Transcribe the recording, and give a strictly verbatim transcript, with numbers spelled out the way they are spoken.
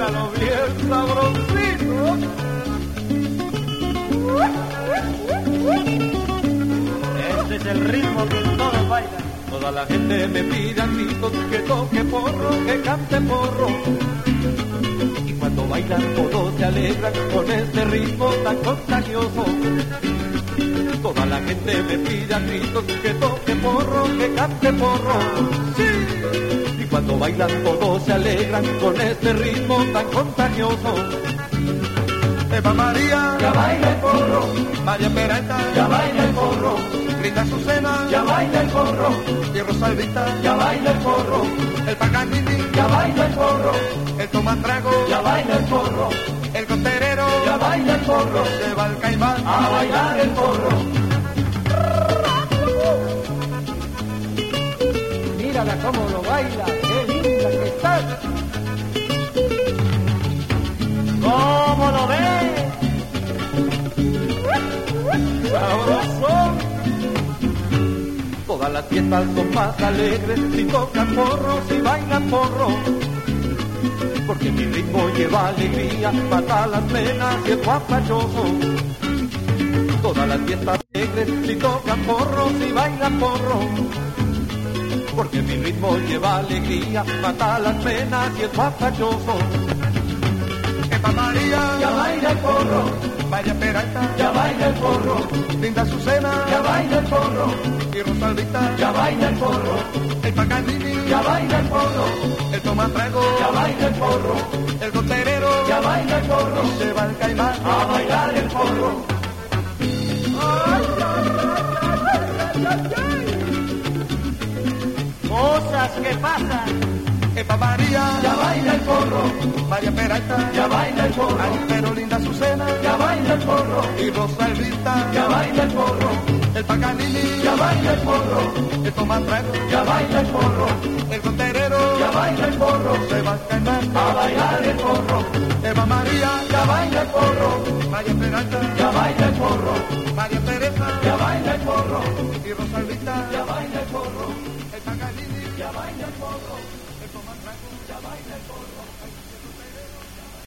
bailalo bien sabrosito. Este es el ritmo que todos bailan. Toda la gente me pide a gritos que toque porro, que cante porro. Y cuando bailan todos se alegran con este ritmo tan contagioso. Toda la gente me pide a gritos que toque porro, que cante porro. Sí. Y cuando bailan todos se alegran con este ritmo tan contagioso. Eva María, ya baila el porro. María Peralta, ya baila el porro. Linda Azucena, ya baila el porro. Y Rosalvita, ya baila el porro. El Paganini, ya baila el porro. El Tomás Trago, ya baila el porro. El Costerero, ya baila el porro. Se va el Caimán a bailar el porro. Mírala cómo lo baila, qué linda que está. ¿Cómo lo ves? ¡Sabroso! Todas las fiestas son más alegres si tocan porro, si bailan porro. Porque mi ritmo lleva alegría, mata las penas y es guapachoso. Todas las fiestas alegres si tocan porro, si bailan porro. Porque mi ritmo lleva alegría, mata las penas y es guapachoso. Eva María, ya baila el porro. María Peralta, ya baila el porro. Linda Azucena, ya baila el porro. Y Rosalvita, ya baila el porro. El Paganini, ya baila el porro. El Tomás Trago, ya baila el porro. El Costerero, ya baila el porro. Y se va el Caimán a bailar el porro. Cosas que pasan. Eva María, ya baila el porro. María Peralta, ya baila el porro. Ay, pero Linda Azucena, ya baila el porro. Y Rosalvita, ya baila el porro. El Paganini, ya baila el porro. El Tomás Trago, ya baila el porro. El Costerero, ya baila el porro. Se va el Caimán a bailar el porro. Eva María, ya baila el porro. María Peralta, ya baila el porro. María Teresa, ya baila el porro. Y Rosalvita, ya baila el porro. El Paganini, ya baila el porro. El Tomás Trago, ya baila el porro.